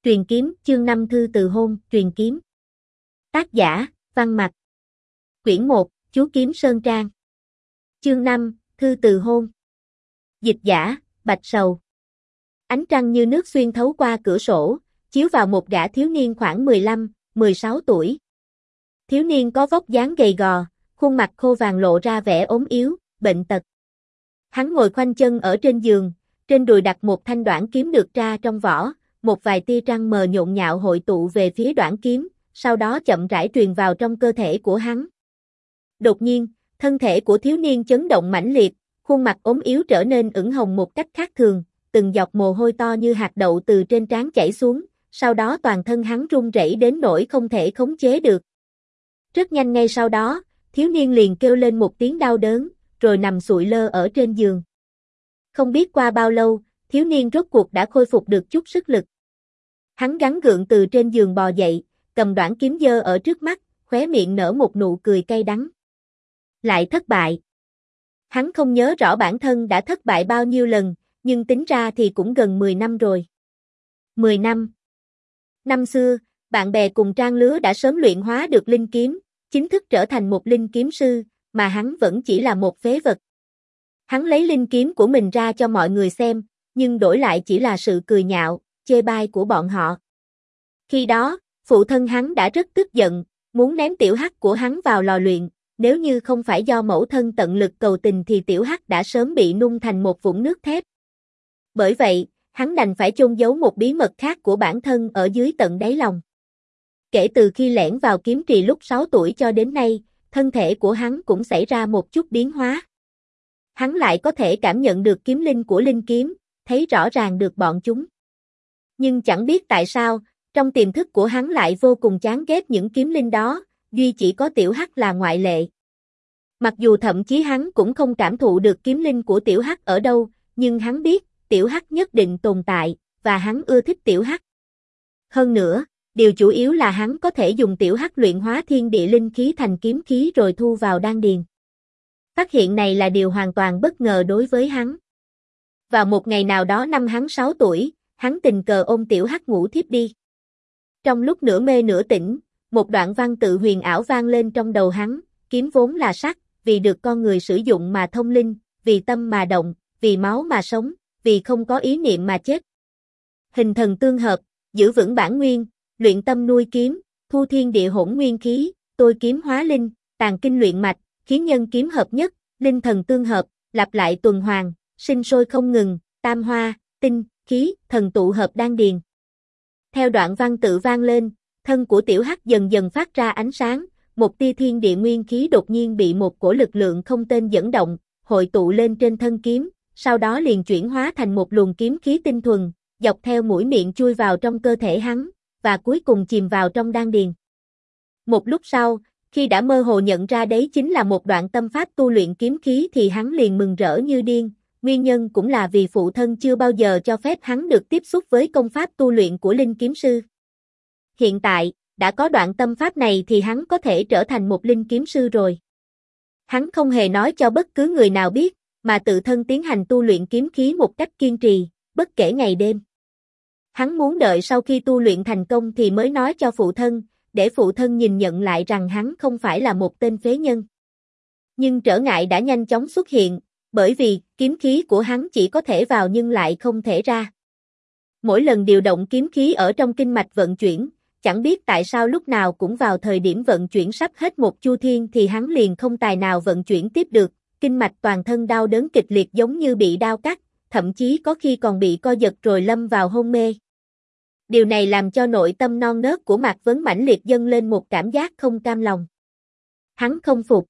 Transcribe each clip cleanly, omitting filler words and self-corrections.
Truyền kiếm, chương 5 thư từ hôn, truyền kiếm. Tác giả, Văn Mặc. Quyển 1, Chú Kiếm Sơn Trang. Chương 5, thư từ hôn. Dịch giả, Bạch Sầu. Ánh trăng như nước xuyên thấu qua cửa sổ, chiếu vào một gã thiếu niên khoảng 15, 16 tuổi. Thiếu niên có vóc dáng gầy gò, khuôn mặt khô vàng lộ ra vẻ ốm yếu, bệnh tật. Hắn ngồi khoanh chân ở trên giường, trên đùi đặt một thanh đoản kiếm được ra trong vỏ, một vài tia trăng mờ nhộn nhạo hội tụ về phía đoản kiếm, sau đó chậm rãi truyền vào trong cơ thể của hắn. Đột nhiên, thân thể của thiếu niên chấn động mãnh liệt, khuôn mặt ốm yếu trở nên ửng hồng một cách khác thường, từng giọt mồ hôi to như hạt đậu từ trên trán chảy xuống, sau đó toàn thân hắn run rẩy đến nỗi không thể khống chế được. Rất nhanh ngay sau đó, thiếu niên liền kêu lên một tiếng đau đớn, rồi nằm sụi lơ ở trên giường. Không biết qua bao lâu, thiếu niên rốt cuộc đã khôi phục được chút sức lực. Hắn gắng gượng từ trên giường bò dậy, cầm đoản kiếm giơ ở trước mắt, khóe miệng nở một nụ cười cay đắng. Lại thất bại. Hắn không nhớ rõ bản thân đã thất bại bao nhiêu lần, nhưng tính ra thì cũng gần 10 năm rồi. 10 năm. Năm xưa, bạn bè cùng trang lứa đã sớm luyện hóa được linh kiếm, chính thức trở thành một linh kiếm sư, mà hắn vẫn chỉ là một phế vật. Hắn lấy linh kiếm của mình ra cho mọi người xem, nhưng đổi lại chỉ là sự cười nhạo, chê bai của bọn họ. Khi đó, phụ thân hắn đã rất tức giận, muốn ném tiểu hắc của hắn vào lò luyện, nếu như không phải do mẫu thân tận lực cầu tình thì tiểu hắc đã sớm bị nung thành một vũng nước thép. Bởi vậy, hắn đành phải chôn giấu một bí mật khác của bản thân ở dưới tận đáy lòng. Kể từ khi lẻn vào kiếm trì lúc 6 tuổi cho đến nay, thân thể của hắn cũng xảy ra một chút biến hóa. Hắn lại có thể cảm nhận được kiếm linh của linh kiếm, thấy rõ ràng được bọn chúng. Nhưng chẳng biết tại sao, trong tiềm thức của hắn lại vô cùng chán ghét những kiếm linh đó, duy chỉ có tiểu hắc là ngoại lệ. Mặc dù thậm chí hắn cũng không cảm thụ được kiếm linh của tiểu hắc ở đâu, nhưng hắn biết, tiểu hắc nhất định tồn tại, và hắn ưa thích tiểu hắc. Hơn nữa, điều chủ yếu là hắn có thể dùng tiểu hắc luyện hóa thiên địa linh khí thành kiếm khí rồi thu vào đan điền. Phát hiện này là điều hoàn toàn bất ngờ đối với hắn. Vào một ngày nào đó năm hắn 6 tuổi, hắn tình cờ ôm tiểu hắc ngủ thiếp đi. Trong lúc nửa mê nửa tỉnh, một đoạn văn tự huyền ảo vang lên trong đầu hắn, kiếm vốn là sắt, vì được con người sử dụng mà thông linh, vì tâm mà động, vì máu mà sống, vì không có ý niệm mà chết. Hình thần tương hợp, giữ vững bản nguyên, luyện tâm nuôi kiếm, thu thiên địa hỗn nguyên khí, tôi kiếm hóa linh, tàn kinh luyện mạch, khiến nhân kiếm hợp nhất, linh thần tương hợp, lặp lại tuần hoàn, sinh sôi không ngừng, tam hoa, tinh, khí, thần tụ hợp đan điền. Theo đoạn văn tự vang lên, thân của tiểu hắc dần dần phát ra ánh sáng, một tia thiên địa nguyên khí đột nhiên bị một cổ lực lượng không tên dẫn động, hội tụ lên trên thân kiếm, sau đó liền chuyển hóa thành một luồng kiếm khí tinh thuần, dọc theo mũi miệng chui vào trong cơ thể hắn, và cuối cùng chìm vào trong đan điền. Một lúc sau, khi đã mơ hồ nhận ra đấy chính là một đoạn tâm pháp tu luyện kiếm khí thì hắn liền mừng rỡ như điên, nguyên nhân cũng là vì phụ thân chưa bao giờ cho phép hắn được tiếp xúc với công pháp tu luyện của linh kiếm sư. Hiện tại, đã có đoạn tâm pháp này thì hắn có thể trở thành một linh kiếm sư rồi. Hắn không hề nói cho bất cứ người nào biết, mà tự thân tiến hành tu luyện kiếm khí một cách kiên trì, bất kể ngày đêm. Hắn muốn đợi sau khi tu luyện thành công thì mới nói cho phụ thân, để phụ thân nhìn nhận lại rằng hắn không phải là một tên phế nhân. Nhưng trở ngại đã nhanh chóng xuất hiện, bởi vì kiếm khí của hắn chỉ có thể vào nhưng lại không thể ra. Mỗi lần điều động kiếm khí ở trong kinh mạch vận chuyển, chẳng biết tại sao lúc nào cũng vào thời điểm vận chuyển sắp hết một chu thiên thì hắn liền không tài nào vận chuyển tiếp được, kinh mạch toàn thân đau đớn kịch liệt giống như bị đao cắt, thậm chí có khi còn bị co giật rồi lâm vào hôn mê. Điều này làm cho nội tâm non nớt của Mạc Vấn mãnh liệt dâng lên một cảm giác không cam lòng. Hắn không phục.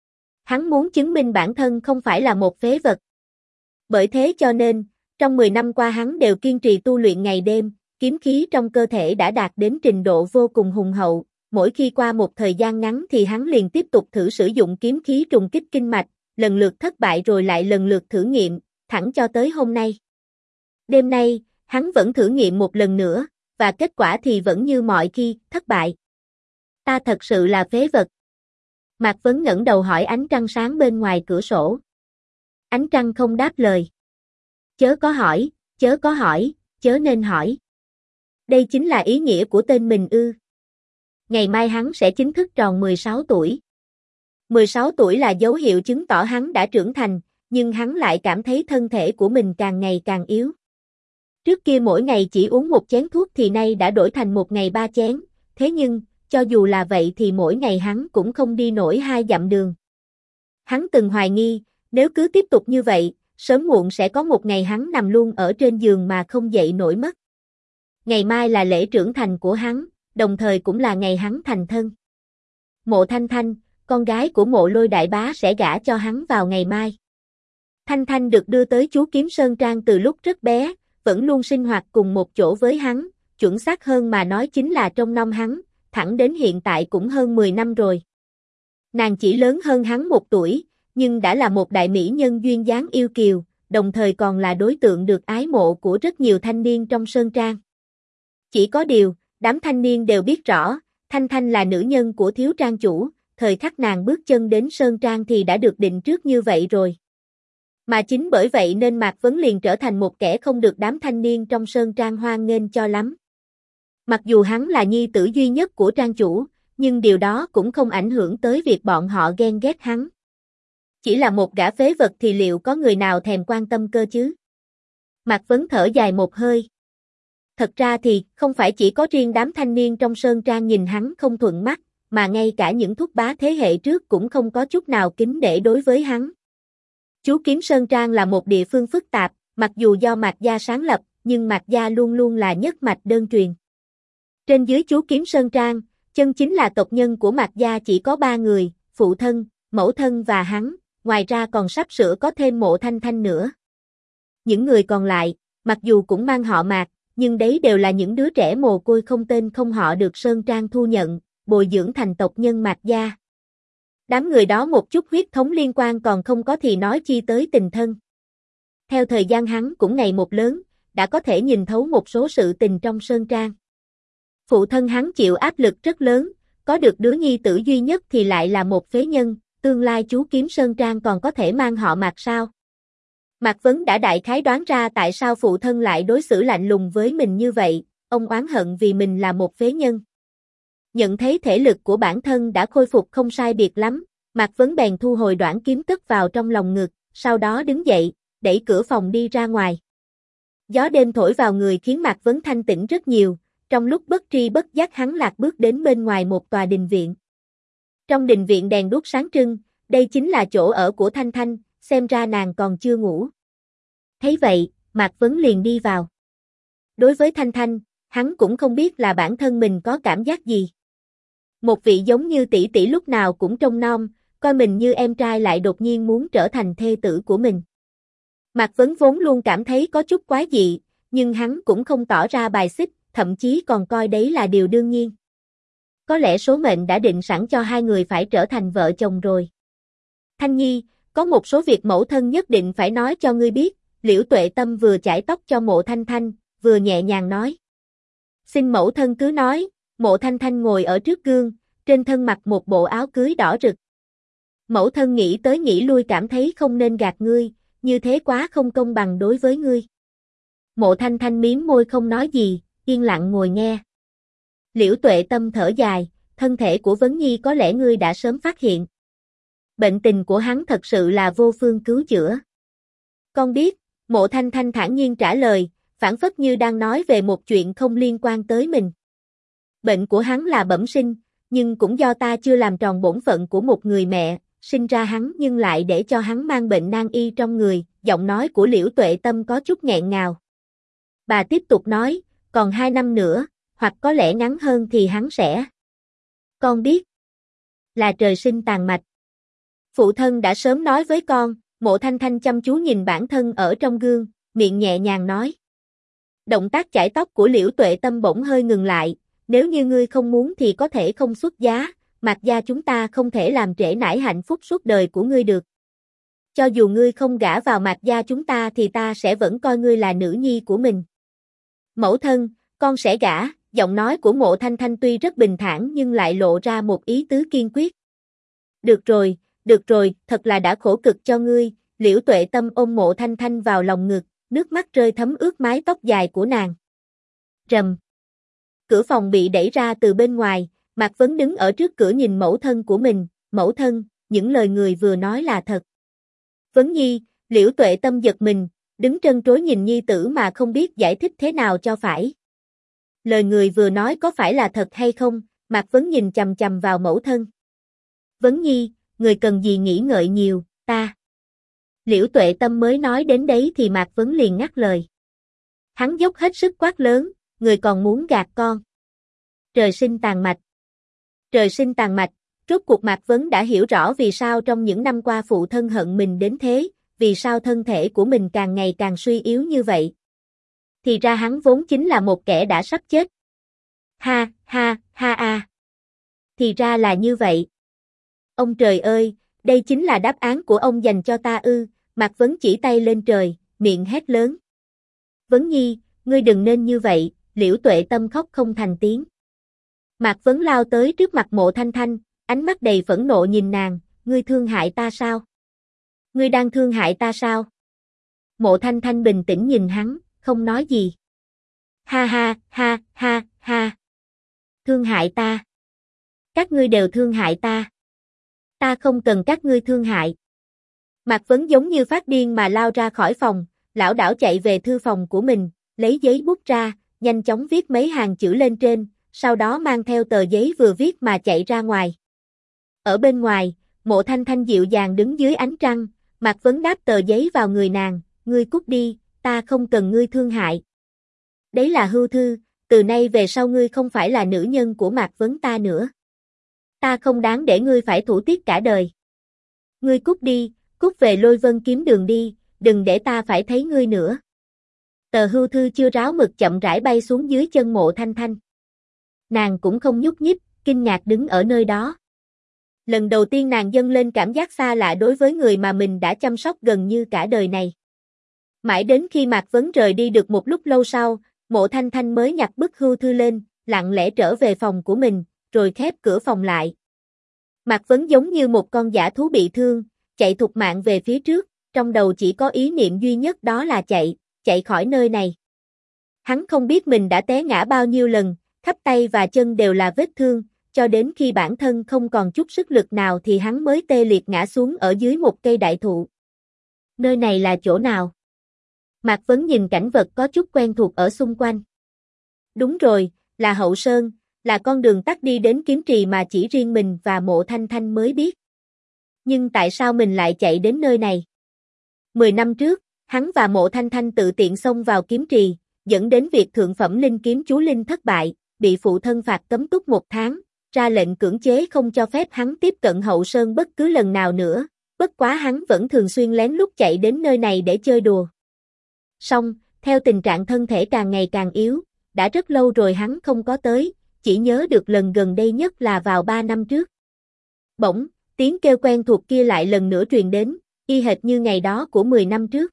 Hắn muốn chứng minh bản thân không phải là một phế vật. Bởi thế cho nên, trong 10 năm qua hắn đều kiên trì tu luyện ngày đêm, kiếm khí trong cơ thể đã đạt đến trình độ vô cùng hùng hậu, mỗi khi qua một thời gian ngắn thì hắn liền tiếp tục thử sử dụng kiếm khí trùng kích kinh mạch, lần lượt thất bại rồi lại lần lượt thử nghiệm, thẳng cho tới hôm nay. Đêm nay, hắn vẫn thử nghiệm một lần nữa, và kết quả thì vẫn như mọi khi, thất bại. Ta thật sự là phế vật. Mạc Vấn ngẩng đầu hỏi ánh trăng sáng bên ngoài cửa sổ. Ánh trăng không đáp lời. Chớ có hỏi, chớ có hỏi, chớ nên hỏi. Đây chính là ý nghĩa của tên mình ư? Ngày mai hắn sẽ chính thức tròn 16 tuổi. 16 tuổi là dấu hiệu chứng tỏ hắn đã trưởng thành, nhưng hắn lại cảm thấy thân thể của mình càng ngày càng yếu. Trước kia mỗi ngày chỉ uống một chén thuốc thì nay đã đổi thành một ngày 3 chén, thế nhưng, cho dù là vậy thì mỗi ngày hắn cũng không đi nổi 2 dặm đường. Hắn từng hoài nghi, nếu cứ tiếp tục như vậy, sớm muộn sẽ có một ngày hắn nằm luôn ở trên giường mà không dậy nổi mất. Ngày mai là lễ trưởng thành của hắn, đồng thời cũng là ngày hắn thành thân. Mộ Thanh Thanh, con gái của Mộ Lôi đại bá sẽ gả cho hắn vào ngày mai. Thanh Thanh được đưa tới chú Kiếm Sơn Trang từ lúc rất bé, vẫn luôn sinh hoạt cùng một chỗ với hắn, chuẩn xác hơn mà nói chính là trong nom hắn, thẳng đến hiện tại cũng hơn 10 năm rồi. Nàng chỉ lớn hơn hắn 1 tuổi, nhưng đã là một đại mỹ nhân duyên dáng yêu kiều, đồng thời còn là đối tượng được ái mộ của rất nhiều thanh niên trong Sơn Trang. Chỉ có điều, đám thanh niên đều biết rõ, Thanh Thanh là nữ nhân của thiếu trang chủ, thời khắc nàng bước chân đến Sơn Trang thì đã được định trước như vậy rồi. Mà chính bởi vậy nên Mạc Vấn liền trở thành một kẻ không được đám thanh niên trong Sơn Trang hoan nghênh cho lắm. Mặc dù hắn là nhi tử duy nhất của trang chủ, nhưng điều đó cũng không ảnh hưởng tới việc bọn họ ghen ghét hắn. Chỉ là một gã phế vật thì liệu có người nào thèm quan tâm cơ chứ? Mạc Vấn thở dài một hơi. Thật ra thì, không phải chỉ có riêng đám thanh niên trong Sơn Trang nhìn hắn không thuận mắt, mà ngay cả những thúc bá thế hệ trước cũng không có chút nào kính nể đối với hắn. Chú Kiếm Sơn Trang là một địa phương phức tạp, mặc dù do Mạc Gia sáng lập, nhưng Mạc Gia luôn luôn là nhất mạch đơn truyền. Trên dưới chú Kiếm Sơn Trang, chân chính là tộc nhân của Mạc Gia chỉ có 3 người, phụ thân, mẫu thân và hắn, ngoài ra còn sắp sửa có thêm Mộ Thanh Thanh nữa. Những người còn lại, mặc dù cũng mang họ Mạc, nhưng đấy đều là những đứa trẻ mồ côi không tên không họ được Sơn Trang thu nhận, bồi dưỡng thành tộc nhân Mạc Gia. Đám người đó một chút huyết thống liên quan còn không có thì nói chi tới tình thân. Theo thời gian hắn cũng ngày một lớn, đã có thể nhìn thấu một số sự tình trong Sơn Trang. Phụ thân hắn chịu áp lực rất lớn, có được đứa nhi tử duy nhất thì lại là một phế nhân, tương lai chú Kiếm Sơn Trang còn có thể mang họ Mạc sao? Mạc Vấn đã đại khái đoán ra tại sao phụ thân lại đối xử lạnh lùng với mình như vậy, ông oán hận vì mình là một phế nhân. Nhận thấy thể lực của bản thân đã khôi phục không sai biệt lắm, Mạc Vấn bèn thu hồi đoạn kiếm cất vào trong lòng ngực, sau đó đứng dậy, đẩy cửa phòng đi ra ngoài. Gió đêm thổi vào người khiến Mạc Vấn thanh tĩnh rất nhiều, trong lúc bất tri bất giác hắn lạc bước đến bên ngoài một tòa đình viện. Trong đình viện đèn đuốc sáng trưng, đây chính là chỗ ở của Thanh Thanh, xem ra nàng còn chưa ngủ. Thấy vậy, Mạc Vấn liền đi vào. Đối với Thanh Thanh, hắn cũng không biết là bản thân mình có cảm giác gì. Một vị giống như tỷ tỷ lúc nào cũng trông nom, coi mình như em trai lại đột nhiên muốn trở thành thê tử của mình. Mạc Vấn vốn luôn cảm thấy có chút quái dị, nhưng hắn cũng không tỏ ra bài xích, thậm chí còn coi đấy là điều đương nhiên. Có lẽ số mệnh đã định sẵn cho hai người phải trở thành vợ chồng rồi. Thanh Nhi, có một số việc mẫu thân nhất định phải nói cho ngươi biết, Liễu Tuệ Tâm vừa chải tóc cho Mộ Thanh Thanh, vừa nhẹ nhàng nói. Xin mẫu thân cứ nói. Mộ Thanh Thanh ngồi ở trước gương, trên thân mặc một bộ áo cưới đỏ rực. Mẫu thân nghĩ tới nghĩ lui cảm thấy không nên gạt ngươi, như thế quá không công bằng đối với ngươi. Mộ Thanh Thanh mím môi không nói gì, yên lặng ngồi nghe. Liễu Tuệ Tâm thở dài, thân thể của Vấn Nhi có lẽ ngươi đã sớm phát hiện. Bệnh tình của hắn thật sự là vô phương cứu chữa. Con biết, Mộ Thanh Thanh thản nhiên trả lời, phảng phất như đang nói về một chuyện không liên quan tới mình. Bệnh của hắn là bẩm sinh, nhưng cũng do ta chưa làm tròn bổn phận của một người mẹ, sinh ra hắn nhưng lại để cho hắn mang bệnh nan y trong người, giọng nói của Liễu Tuệ Tâm có chút nghẹn ngào. Bà tiếp tục nói, còn 2 năm nữa, hoặc có lẽ ngắn hơn thì hắn sẽ. Con biết, là trời sinh tàn mạch. Phụ thân đã sớm nói với con. Mộ Thanh Thanh chăm chú nhìn bản thân ở trong gương, miệng nhẹ nhàng nói. Động tác chải tóc của Liễu Tuệ Tâm bỗng hơi ngừng lại, nếu như ngươi không muốn thì có thể không xuất giá, Mạc Gia chúng ta không thể làm trễ nải hạnh phúc suốt đời của ngươi được. Cho dù ngươi không gả vào Mạc Gia chúng ta thì ta sẽ vẫn coi ngươi là nữ nhi của mình. Mẫu thân, con sẽ gả, giọng nói của Mộ Thanh Thanh tuy rất bình thản nhưng lại lộ ra một ý tứ kiên quyết. Được rồi, thật là đã khổ cực cho ngươi, Liễu Tuệ Tâm ôm Mộ Thanh Thanh vào lòng ngực, nước mắt rơi thấm ướt mái tóc dài của nàng. Rầm. Cửa phòng bị đẩy ra từ bên ngoài, Mạc Vấn đứng ở trước cửa nhìn mẫu thân của mình, mẫu thân, những lời người vừa nói là thật. Vấn Nhi, Liễu Tuệ Tâm giật mình, đứng trân trối nhìn nhi tử mà không biết giải thích thế nào cho phải. Lời người vừa nói có phải là thật hay không, Mạc Vấn nhìn chằm chằm vào mẫu thân. Vấn Nhi, người cần gì nghĩ ngợi nhiều, ta. Liễu Tuệ Tâm mới nói đến đấy thì Mạc Vấn liền ngắt lời. Hắn dốc hết sức quát lớn, người còn muốn gạt con. Trời sinh tàn mạch. Trời sinh tàn mạch, rốt cuộc Mạc Vấn đã hiểu rõ vì sao trong những năm qua phụ thân hận mình đến thế, vì sao thân thể của mình càng ngày càng suy yếu như vậy. Thì ra hắn vốn chính là một kẻ đã sắp chết. Ha, ha, ha a. Thì ra là như vậy. Ông trời ơi, đây chính là đáp án của ông dành cho ta ư, Mạc Vấn chỉ tay lên trời, miệng hét lớn. Vấn Nhi, ngươi đừng nên như vậy, Liễu Tuệ Tâm khóc không thành tiếng. Mạc Vấn lao tới trước mặt Mộ Thanh Thanh, ánh mắt đầy phẫn nộ nhìn nàng, ngươi thương hại ta sao? Ngươi đang thương hại ta sao? Mộ Thanh Thanh bình tĩnh nhìn hắn, không nói gì. Ha ha, ha, ha, ha. Thương hại ta. Các ngươi đều thương hại ta. Ta không cần các ngươi thương hại. Mạc Vấn giống như phát điên mà lao ra khỏi phòng, lảo đảo chạy về thư phòng của mình, lấy giấy bút ra, nhanh chóng viết mấy hàng chữ lên trên, sau đó mang theo tờ giấy vừa viết mà chạy ra ngoài. Ở bên ngoài, Mộ Thanh Thanh dịu dàng đứng dưới ánh trăng, Mạc Vấn đáp tờ giấy vào người nàng, ngươi cút đi, ta không cần ngươi thương hại. Đấy là hưu thư, từ nay về sau ngươi không phải là nữ nhân của Mạc Vấn ta nữa. Ta không đáng để ngươi phải thủ tiết cả đời. Ngươi cút đi, cút về Lôi Vân kiếm đường đi, đừng để ta phải thấy ngươi nữa. Tờ hưu thư chưa ráo mực chậm rãi bay xuống dưới chân Mộ Thanh Thanh. Nàng cũng không nhúc nhích, kinh ngạc đứng ở nơi đó. Lần đầu tiên nàng dâng lên cảm giác xa lạ đối với người mà mình đã chăm sóc gần như cả đời này. Mãi đến khi Mạc Vấn rời đi được một lúc lâu sau, Mộ Thanh Thanh mới nhặt bức hưu thư lên, lặng lẽ trở về phòng của mình, rồi khép cửa phòng lại. Mạc Vấn giống như một con dã thú bị thương, chạy thục mạng về phía trước, trong đầu chỉ có ý niệm duy nhất đó là chạy khỏi nơi này. Hắn không biết mình đã té ngã bao nhiêu lần, khắp tay và chân đều là vết thương, cho đến khi bản thân không còn chút sức lực nào thì hắn mới tê liệt ngã xuống ở dưới một cây đại thụ. Nơi này là chỗ nào? Mạc Vấn nhìn cảnh vật có chút quen thuộc ở xung quanh. Đúng rồi, là Hậu Sơn, là con đường tắt đi đến kiếm trì mà chỉ riêng mình và Mộ Thanh Thanh mới biết. Nhưng tại sao mình lại chạy đến nơi này? 10 năm trước, hắn và Mộ Thanh Thanh tự tiện xông vào kiếm trì, dẫn đến việc thượng phẩm linh kiếm chú linh thất bại, bị phụ thân phạt cấm túc 1 tháng, ra lệnh cưỡng chế không cho phép hắn tiếp cận Hậu Sơn bất cứ lần nào nữa, bất quá hắn vẫn thường xuyên lén lút chạy đến nơi này để chơi đùa. Song, theo tình trạng thân thể càng ngày càng yếu, đã rất lâu rồi hắn không có tới, chỉ nhớ được lần gần đây nhất là vào 3 năm trước. Bỗng, tiếng kêu quen thuộc kia lại lần nữa truyền đến, y hệt như ngày đó của 10 năm trước.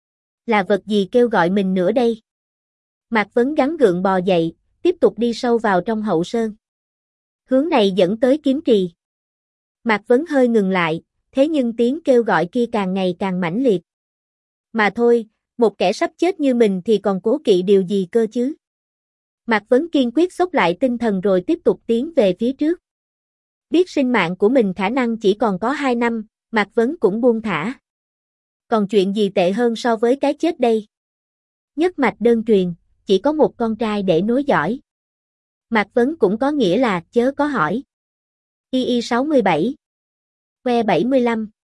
Là vật gì kêu gọi mình nữa đây? Mạc Vấn gắng gượng bò dậy, tiếp tục đi sâu vào trong Hậu Sơn. Hướng này dẫn tới kiếm trì. Mạc Vấn hơi ngừng lại, thế nhưng tiếng kêu gọi kia càng ngày càng mãnh liệt. Mà thôi, một kẻ sắp chết như mình thì còn cố kỵ điều gì cơ chứ? Mạc Vấn kiên quyết xốc lại tinh thần rồi tiếp tục tiến về phía trước. Biết sinh mạng của mình khả năng chỉ còn có 2 năm, Mạc Vấn cũng buông thả. Còn chuyện gì tệ hơn so với cái chết đây? Nhất mạch đơn truyền, chỉ có một con trai để nối dõi. Mạc Vấn cũng có nghĩa là chớ có hỏi. Y 67 Que 75